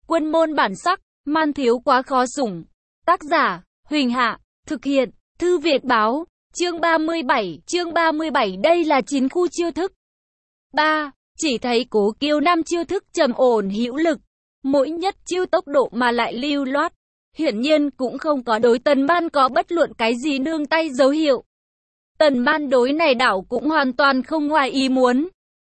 Quân môn bản sắc, man thiếu quá khó sủng. Tác giả, Huỳnh Hạ, thực hiện, Thư Việt Báo, chương 37, đây là 9 khu chiêu thức. 3. Chỉ thấy Cố Kiêu Nam chiêu thức trầm ổn hữu lực, mỗi nhất chiêu tốc độ mà lại lưu loát. Hiển nhiên cũng không có đối Tần Ban có bất luận cái gì nương tay dấu hiệu. Tần Ban đối này đảo cũng hoàn toàn không ngoài ý muốn.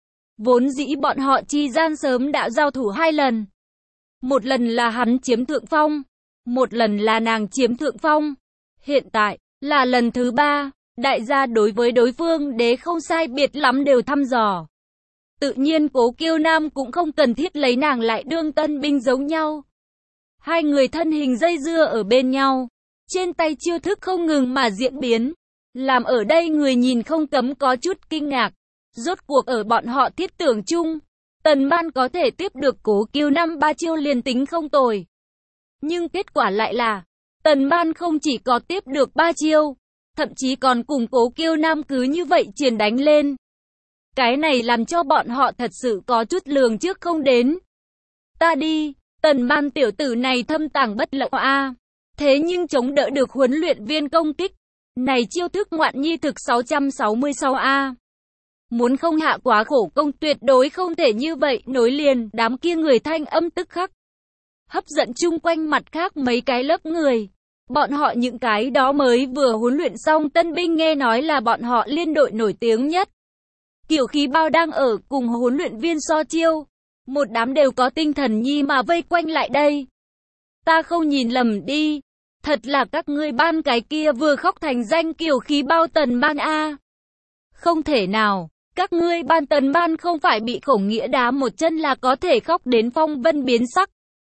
Vốn dĩ bọn họ chi gian sớm đã giao thủ 2 lần. Một lần là hắn chiếm thượng phong, một lần là nàng chiếm thượng phong. Hiện tại, là lần thứ 3, đại gia đối với đối phương đế không sai biệt lắm đều thăm dò. Tự nhiên Cố Kiêu Nam cũng không cần thiết lấy nàng lại đương tân binh giống nhau. Hai người thân hình dây dưa ở bên nhau, trên tay chiêu thức không ngừng mà diễn biến, làm ở đây người nhìn không cấm có chút kinh ngạc. Rốt cuộc ở bọn họ thiết tưởng chung, Tần Ban có thể tiếp được Cố Kiêu Nam 3 chiêu liền tính không tồi. Nhưng kết quả lại là, Tần Ban không chỉ có tiếp được 3 chiêu, thậm chí còn cùng Cố Kiêu Nam cứ như vậy chiến đánh lên. Cái này làm cho bọn họ thật sự có chút lường trước không đến. Ta đi, Tần Ban tiểu tử này thâm tàng bất lộ a. Thế nhưng chống đỡ được huấn luyện viên công kích. Này chiêu thức ngoạn nhi thực 666 a. Muốn không hạ quá khổ công tuyệt đối không thể như vậy, nối liền, đám kia người thanh âm tức khắc hấp dẫn chung quanh mặt khác mấy cái lớp người. Bọn họ những cái đó mới vừa huấn luyện xong tân binh nghe nói là bọn họ liên đội nổi tiếng nhất. Kiểu khí bao đang ở cùng huấn luyện viên so chiêu. Một đám đều có tinh thần nhi mà vây quanh lại đây. Ta không nhìn lầm đi. Thật là các ngươi ban cái kia vừa khóc thành danh kiểu khí bao Tần Ban a. Không thể nào. Các ngươi ban Tần Ban không phải bị Khổng Nghĩa đá một chân là có thể khóc đến phong vân biến sắc.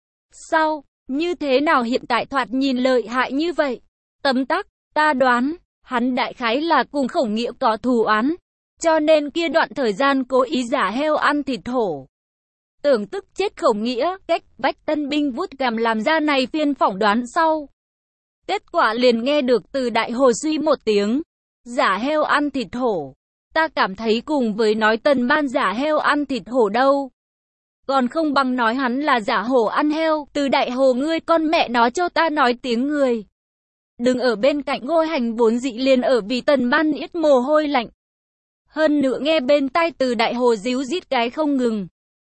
Sao? Như thế nào hiện tại thoạt nhìn lợi hại như vậy? Tấm tắc, ta đoán, hắn đại khái là cùng Khổng Nghĩa có thù oán. Cho nên kia đoạn thời gian cố ý giả heo ăn thịt hổ. Tưởng tức chết Khổng Nghĩa, cách bách tân binh vút gằm làm ra này phiên phỏng đoán sau. Kết quả liền nghe được từ đại hồ suy một tiếng. Giả heo ăn thịt hổ. Ta cảm thấy cùng với nói Tần Ban giả heo ăn thịt hổ đâu. Còn không bằng nói hắn là giả hổ ăn heo. Từ đại hồ ngươi con mẹ nó cho ta nói tiếng người. Đừng ở bên cạnh Ngô Hành vốn dị liền ở vì Tần Ban ít mồ hôi lạnh. Hơn nữa nghe bên tai từ đại hồ díu dít cái không ngừng.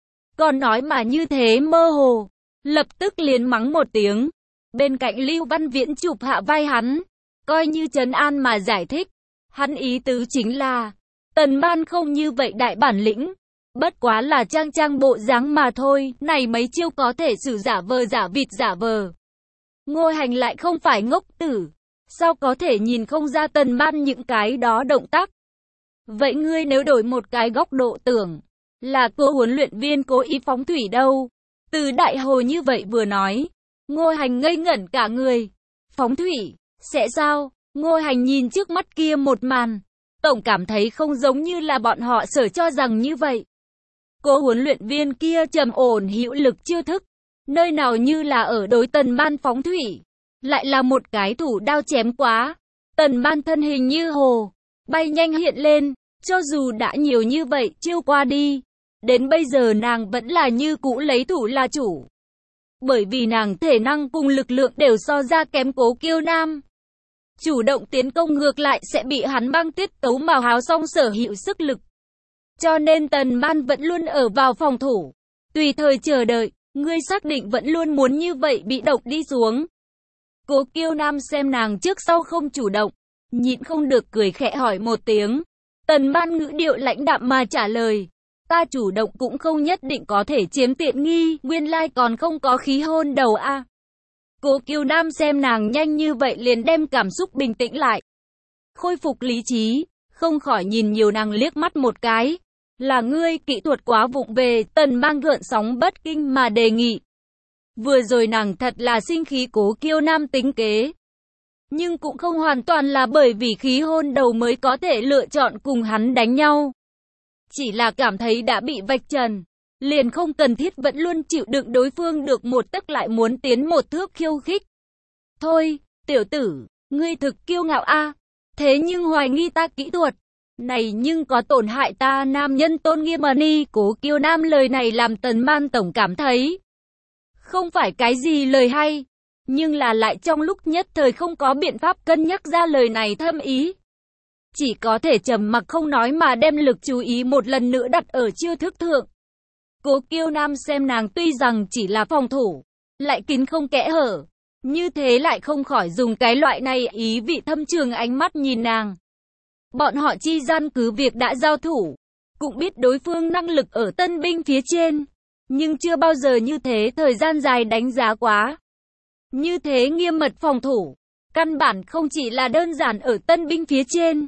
Còn nói mà như thế mơ hồ. Lập tức liền mắng một tiếng. Bên cạnh Lưu Văn Viễn chụp hạ vai hắn. Coi như trấn an mà giải thích. Hắn ý tứ chính là Tần Ban không như vậy đại bản lĩnh. Bất quá là trang bộ dáng mà thôi. Này mấy chiêu có thể sử giả vờ giả vịt giả vờ. Ngô Hành lại không phải ngốc tử. Sao có thể nhìn không ra Tần Ban những cái đó động tác. Vậy ngươi nếu đổi một cái góc độ tưởng, là cô huấn luyện viên cố ý phóng thủy đâu? Từ đại hồ như vậy vừa nói, Ngô Hành ngây ngẩn cả người. Phóng thủy, sẽ sao? Ngô Hành nhìn trước mắt kia một màn, tổng cảm thấy không giống như là bọn họ sở cho rằng như vậy. Cô huấn luyện viên kia trầm ổn hữu lực chiêu thức, nơi nào như là ở đối Tần Ban phóng thủy, lại là một cái thủ đao chém quá. Tần Ban thân hình như hồ, bay nhanh hiện lên. Cho dù đã nhiều như vậy, chiêu qua đi, đến bây giờ nàng vẫn là như cũ lấy thủ là chủ. Bởi vì nàng thể năng cùng lực lượng đều so ra kém Cố Kiêu Nam. Chủ động tiến công ngược lại sẽ bị hắn băng tiết tấu mà háo xong sở hữu sức lực. Cho nên Tần Ban vẫn luôn ở vào phòng thủ. Tùy thời chờ đợi, ngươi xác định vẫn luôn muốn như vậy bị động đi xuống. Cố Kiêu Nam xem nàng trước sau không chủ động, nhịn không được cười khẽ hỏi một tiếng. Tần Ban ngữ điệu lãnh đạm mà trả lời. Ta chủ động cũng không nhất định có thể chiếm tiện nghi, nguyên lai còn không có khí hôn đầu a. Cố Kiêu Nam xem nàng nhanh như vậy liền đem cảm xúc bình tĩnh lại. Khôi phục lý trí, không khỏi nhìn nhiều nàng liếc mắt một cái. Là ngươi kỹ thuật quá vụng về, Tần Ban gợn sóng bất kinh mà đề nghị. Vừa rồi nàng thật là sinh khí Cố Kiêu Nam tính kế. Nhưng cũng không hoàn toàn là bởi vì khí hôn đầu mới có thể lựa chọn cùng hắn đánh nhau. Chỉ là cảm thấy đã bị vạch trần, liền không cần thiết vẫn luôn chịu đựng đối phương được một tấc lại muốn tiến một thước khiêu khích. Thôi, tiểu tử, ngươi thực kiêu ngạo a. Thế nhưng hoài nghi ta kỹ thuật, này nhưng có tổn hại ta nam nhân tôn nghiêm mà ni. Cố Kiêu Nam lời này làm Tần Ban tổng cảm thấy Không phải cái gì lời hay, nhưng là lại trong lúc nhất thời không có biện pháp cân nhắc ra lời này thâm ý. Chỉ có thể trầm mặc không nói mà đem lực chú ý một lần nữa đặt ở chiêu thức thượng. Cố Kiêu Nam xem nàng tuy rằng chỉ là phòng thủ, lại kín không kẽ hở, như thế lại không khỏi dùng cái loại này ý vị thâm trường ánh mắt nhìn nàng. Bọn họ chi gian cứ việc đã giao thủ, cũng biết đối phương năng lực ở tân binh phía trên, nhưng chưa bao giờ như thế thời gian dài đánh giá quá. Như thế nghiêm mật phòng thủ, căn bản không chỉ là đơn giản ở tân binh phía trên.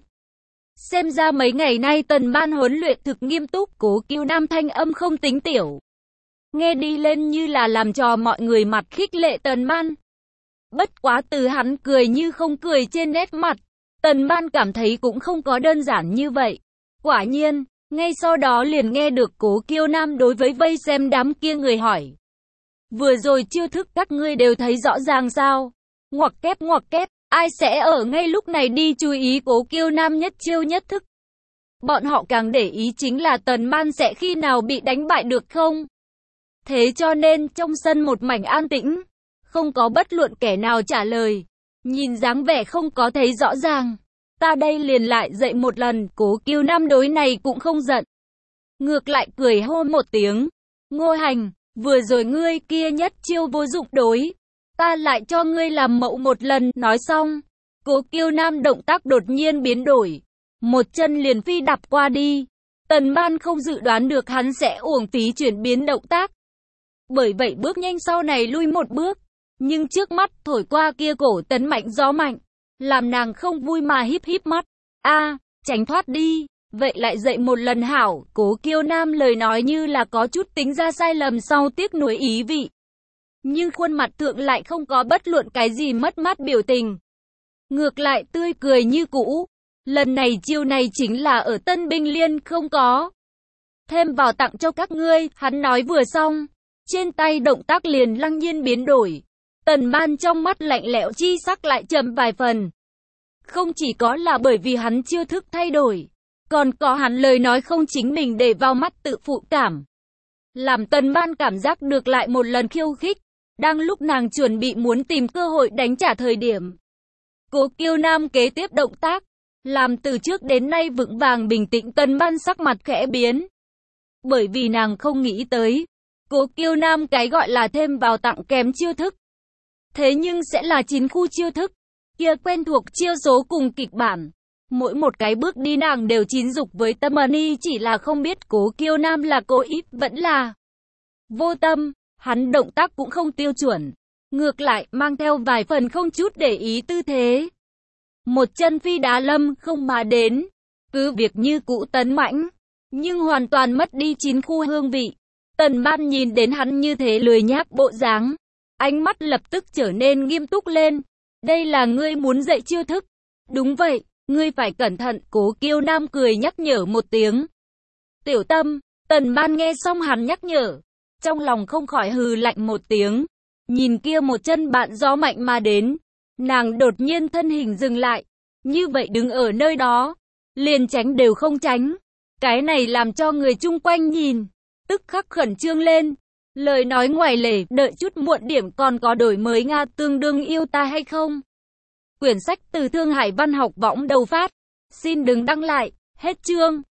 Xem ra mấy ngày nay Tần Ban huấn luyện thực nghiêm túc, Cố Kiêu Nam thanh âm không tính tiểu. Nghe đi lên như là làm cho mọi người mặt khích lệ Tần Ban. Bất quá từ hắn cười như không cười trên nét mặt, Tần Ban cảm thấy cũng không có đơn giản như vậy. Quả nhiên, ngay sau đó liền nghe được Cố Kiêu Nam đối với vây xem đám kia người hỏi. Vừa rồi chiêu thức các ngươi đều thấy rõ ràng sao? Ngoặc kép, ai sẽ ở ngay lúc này đi chú ý Cố Kiêu Nam nhất chiêu nhất thức? Bọn họ càng để ý chính là Tần Ban sẽ khi nào bị đánh bại được không? Thế cho nên trong sân một mảnh an tĩnh, không có bất luận kẻ nào trả lời. Nhìn dáng vẻ không có thấy rõ ràng. Ta đây liền lại dậy một lần, Cố Kiêu Nam đối này cũng không giận. Ngược lại cười hô một tiếng. Ngô Hành, vừa rồi ngươi kia nhất chiêu vô dụng đối. Ta lại cho ngươi làm mẫu một lần, nói xong. Cố Kiêu Nam động tác đột nhiên biến đổi. Một chân liền phi đạp qua đi. Tần Ban không dự đoán được hắn sẽ uổng phí chuyển biến động tác. Bởi vậy bước nhanh sau này lui một bước. Nhưng trước mắt thổi qua kia cổ tấn mạnh gió mạnh. Làm nàng không vui mà híp híp mắt. Tránh thoát đi. Vậy lại dậy một lần hảo. Cố Kiêu Nam lời nói như là có chút tính ra sai lầm sau tiếc nuối ý vị. Nhưng khuôn mặt thượng lại không có bất luận cái gì mất mát biểu tình. Ngược lại tươi cười như cũ. Lần này chiêu này chính là ở Tân Binh Liên không có. Thêm vào tặng cho các ngươi, hắn nói vừa xong. Trên tay động tác liền lăng nhiên biến đổi. Tần Ban trong mắt lạnh lẽo chi sắc lại trầm vài phần. Không chỉ có là bởi vì hắn chiêu thức thay đổi, còn có hắn lời nói không chính mình để vào mắt tự phụ cảm. Làm Tần Ban cảm giác được lại một lần khiêu khích. Đang lúc nàng chuẩn bị muốn tìm cơ hội đánh trả thời điểm. Cố Kiêu Nam kế tiếp động tác. Làm từ trước đến nay vững vàng bình tĩnh Tần Ban sắc mặt khẽ biến. Bởi vì nàng không nghĩ tới. Cố Kiêu Nam cái gọi là thêm vào tặng kèm chiêu thức. Thế nhưng sẽ là 9 khu chiêu thức. Kia quen thuộc chiêu số cùng kịch bản. Mỗi một cái bước đi nàng đều chín dục với tâm ân, chỉ là không biết Cố Kiêu Nam là cố ý vẫn là vô tâm. Hắn động tác cũng không tiêu chuẩn. Ngược lại mang theo vài phần không chút để ý tư thế. Một chân phi đá lâm không mà đến. Cứ việc như cũ tấn mãnh. Nhưng hoàn toàn mất đi 9 khu hương vị. Tần Ban nhìn đến hắn như thế lười nhác bộ dáng. Ánh mắt lập tức trở nên nghiêm túc lên. Đây là ngươi muốn dạy chiêu thức. Đúng vậy, ngươi phải cẩn thận. Cố Kiêu Nam cười nhắc nhở một tiếng. Tiểu Tâm, Tần Ban nghe xong hắn nhắc nhở. Trong lòng không khỏi hừ lạnh một tiếng. Nhìn kia một chân bạn gió mạnh mà đến. Nàng đột nhiên thân hình dừng lại. Như vậy đứng ở nơi đó. Liền tránh đều không tránh. Cái này làm cho người chung quanh nhìn. Tức khắc khẩn trương lên. Lời nói ngoài lề, đợi chút muộn điểm còn có đổi mới Nga tương đương yêu ta hay không? Quyển sách từ Thương Hải Văn học võng đầu phát. Xin đừng đăng lại. Hết chương.